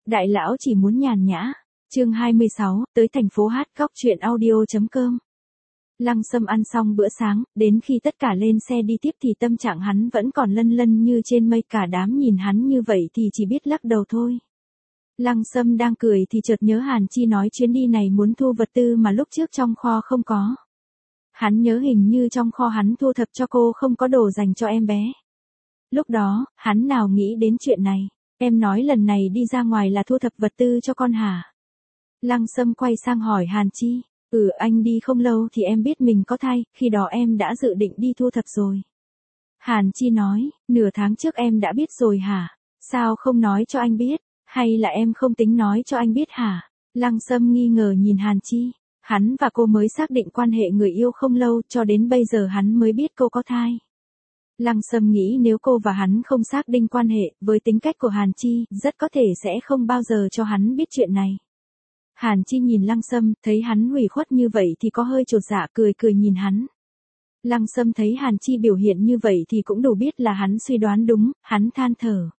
Đại lão chỉ muốn nhàn nhã. Chương 26, tới thành phố hát góc chuyện audio.com. Lăng Sâm ăn xong bữa sáng, đến khi tất cả lên xe đi tiếp thì tâm trạng hắn vẫn còn lân lân như trên mây, cả đám nhìn hắn như vậy thì chỉ biết lắc đầu thôi. Lăng Sâm đang cười thì chợt nhớ Hàn Chi nói chuyến đi này muốn thu vật tư mà lúc trước trong kho không có. Hắn nhớ hình như trong kho hắn thu thập cho cô không có đồ dành cho em bé. Lúc đó, hắn nào nghĩ đến chuyện này. Em nói lần này đi ra ngoài là thu thập vật tư cho con hả? Lăng Sâm quay sang hỏi Hàn Chi. Anh đi không lâu thì em biết mình có thai, khi đó em đã dự định đi thu thập rồi. Hàn Chi nói, nửa tháng trước em đã biết rồi hả? Sao không nói cho anh biết? Hay là em không tính nói cho anh biết hả? Lăng Sâm nghi ngờ nhìn Hàn Chi. Hắn và cô mới xác định quan hệ người yêu không lâu, cho đến bây giờ hắn mới biết cô có thai. Lăng Sâm nghĩ nếu cô và hắn không xác định quan hệ, với tính cách của Hàn Chi, rất có thể sẽ không bao giờ cho hắn biết chuyện này. Hàn Chi nhìn Lăng Sâm, thấy hắn ủy khuất như vậy thì có hơi chột dạ, cười cười nhìn hắn. Lăng Sâm thấy Hàn Chi biểu hiện như vậy thì cũng đủ biết là hắn suy đoán đúng, hắn than thở.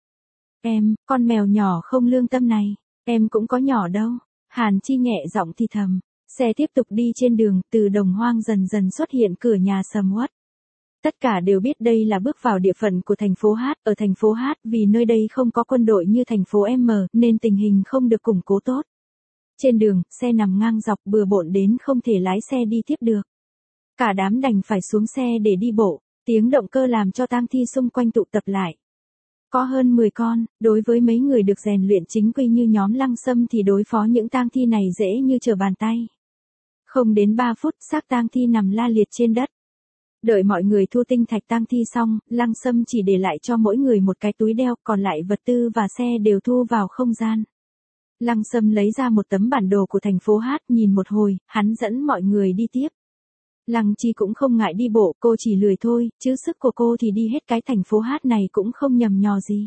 Con mèo nhỏ không lương tâm này, em cũng có nhỏ đâu. Hàn Chi nhẹ giọng thì thầm. Xe tiếp tục đi trên đường, từ đồng hoang dần dần xuất hiện cửa nhà sầm uất. Tất cả đều biết đây là bước vào địa phận của thành phố Hát. Ở thành phố Hát vì nơi đây không có quân đội như thành phố M nên tình hình không được củng cố tốt. Trên đường, xe nằm ngang dọc bừa bộn đến không thể lái xe đi tiếp được. Cả đám đành phải xuống xe để đi bộ, tiếng động cơ làm cho tang thi xung quanh tụ tập lại. Có hơn 10 con, đối với mấy người được rèn luyện chính quy như nhóm Lăng Sâm thì đối phó những tang thi này dễ như trở bàn tay. Không đến 3 phút, xác tang thi nằm la liệt trên đất. Đợi mọi người thu tinh thạch tang thi xong, Lăng Sâm chỉ để lại cho mỗi người một cái túi đeo, còn lại vật tư và xe đều thu vào không gian. Lăng Sâm lấy ra một tấm bản đồ của thành phố Hát, nhìn một hồi, hắn dẫn mọi người đi tiếp. Lăng Chi cũng không ngại đi bộ, cô chỉ lười thôi, chứ sức của cô thì đi hết cái thành phố Hát này cũng không nhầm nhò gì.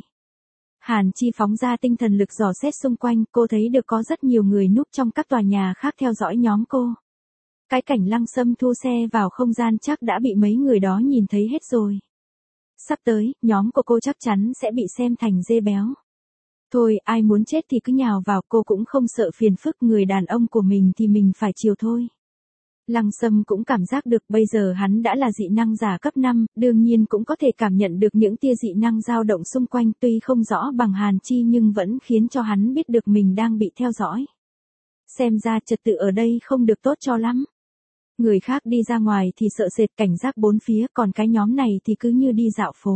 Hàn Chi phóng ra tinh thần lực dò xét xung quanh, cô thấy được có rất nhiều người núp trong các tòa nhà khác theo dõi nhóm cô. Cái cảnh Lăng Sâm thu xe vào không gian chắc đã bị mấy người đó nhìn thấy hết rồi. Sắp tới, nhóm của cô chắc chắn sẽ bị xem thành dê béo. Thôi, ai muốn chết thì cứ nhào vào, cô cũng không sợ phiền phức, người đàn ông của mình thì mình phải chiều thôi. Lăng Sâm cũng cảm giác được bây giờ hắn đã là dị năng giả cấp 5, đương nhiên cũng có thể cảm nhận được những tia dị năng dao động xung quanh, tuy không rõ bằng Hàn Chi nhưng vẫn khiến cho hắn biết được mình đang bị theo dõi. Xem ra trật tự ở đây không được tốt cho lắm. Người khác đi ra ngoài thì sợ sệt cảnh giác bốn phía, còn cái nhóm này thì cứ như đi dạo phố.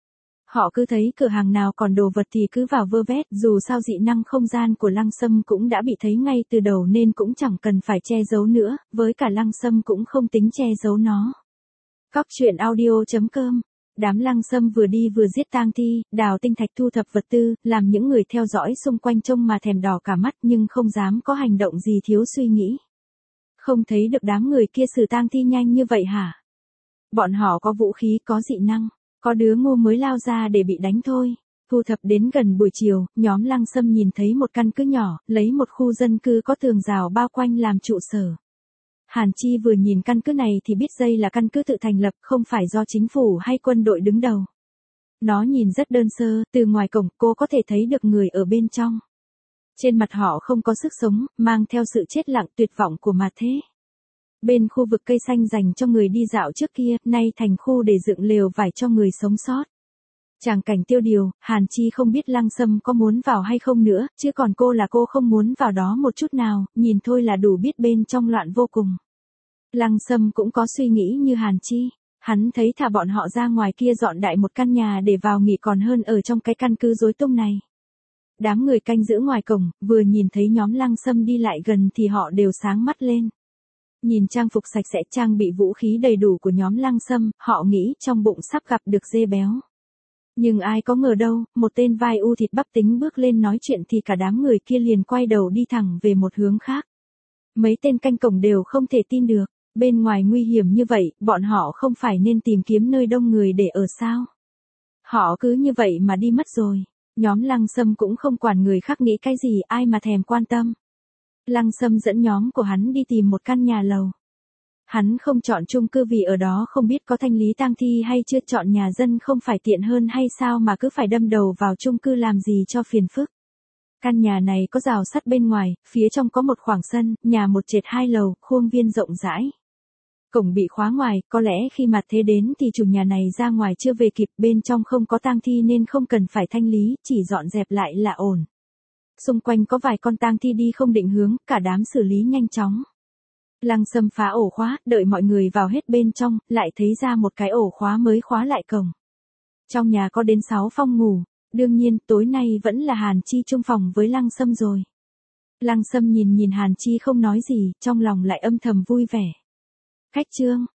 Họ cứ thấy cửa hàng nào còn đồ vật thì cứ vào vơ vét, dù sao dị năng không gian của Lăng Sâm cũng đã bị thấy ngay từ đầu nên cũng chẳng cần phải che giấu nữa, với cả Lăng Sâm cũng không tính che giấu nó. Góc chuyện audio.com. Đám Lăng Sâm vừa đi vừa giết tang thi, đào tinh thạch thu thập vật tư, làm những người theo dõi xung quanh trông mà thèm đỏ cả mắt nhưng không dám có hành động gì thiếu suy nghĩ. Không thấy được đám người kia xử tang thi nhanh như vậy hả? Bọn họ có vũ khí, có dị năng. Có đứa ngu mới lao ra để bị đánh thôi. Thu thập đến gần buổi chiều, nhóm Lăng Sâm nhìn thấy một căn cứ nhỏ, lấy một khu dân cư có tường rào bao quanh làm trụ sở. Hàn Chi vừa nhìn căn cứ này thì biết đây là căn cứ tự thành lập, không phải do chính phủ hay quân đội đứng đầu. Nó nhìn rất đơn sơ, từ ngoài cổng cô có thể thấy được người ở bên trong. Trên mặt họ không có sức sống, mang theo sự chết lặng tuyệt vọng của mà thế. Bên khu vực cây xanh dành cho người đi dạo trước kia, nay thành khu để dựng lều vải cho người sống sót. Tràng cảnh tiêu điều, Hàn Chi không biết Lăng Sâm có muốn vào hay không nữa, chứ còn cô là cô không muốn vào đó một chút nào, nhìn thôi là đủ biết bên trong loạn vô cùng. Lăng Sâm cũng có suy nghĩ như Hàn Chi, hắn thấy thả bọn họ ra ngoài kia dọn đại một căn nhà để vào nghỉ còn hơn ở trong cái căn cứ rối tung này. Đám người canh giữ ngoài cổng, vừa nhìn thấy nhóm Lăng Sâm đi lại gần thì họ đều sáng mắt lên. Nhìn trang phục sạch sẽ, trang bị vũ khí đầy đủ của nhóm Lăng Sâm, họ nghĩ trong bụng sắp gặp được dê béo. Nhưng ai có ngờ đâu, một tên vai u thịt bắp tính bước lên nói chuyện thì cả đám người kia liền quay đầu đi thẳng về một hướng khác. Mấy tên canh cổng đều không thể tin được, bên ngoài nguy hiểm như vậy, bọn họ không phải nên tìm kiếm nơi đông người để ở sao? Họ cứ như vậy mà đi mất rồi. Nhóm Lăng Sâm cũng không quản người khác nghĩ cái gì, ai mà thèm quan tâm. Lăng Sâm dẫn nhóm của hắn đi tìm một căn nhà lầu. Hắn không chọn chung cư vì ở đó không biết có thanh lý tang thi hay chưa, chọn nhà dân không phải tiện hơn hay sao mà cứ phải đâm đầu vào chung cư làm gì cho phiền phức. Căn nhà này có rào sắt bên ngoài, phía trong có một khoảng sân, nhà một trệt 2 lầu, khuôn viên rộng rãi. Cổng bị khóa ngoài, có lẽ khi mặt thế đến thì chủ nhà này ra ngoài chưa về kịp, bên trong không có tang thi nên không cần phải thanh lý, chỉ dọn dẹp lại là ổn. Xung quanh có vài con tang thi đi không định hướng, cả đám xử lý nhanh chóng. Lăng Sâm phá ổ khóa, đợi mọi người vào hết bên trong, lại thấy ra một cái ổ khóa mới khóa lại cổng. Trong nhà có đến 6 phòng ngủ, đương nhiên tối nay vẫn là Hàn Chi chung phòng với Lăng Sâm rồi. Lăng Sâm nhìn Hàn Chi không nói gì, trong lòng lại âm thầm vui vẻ. Khách trương,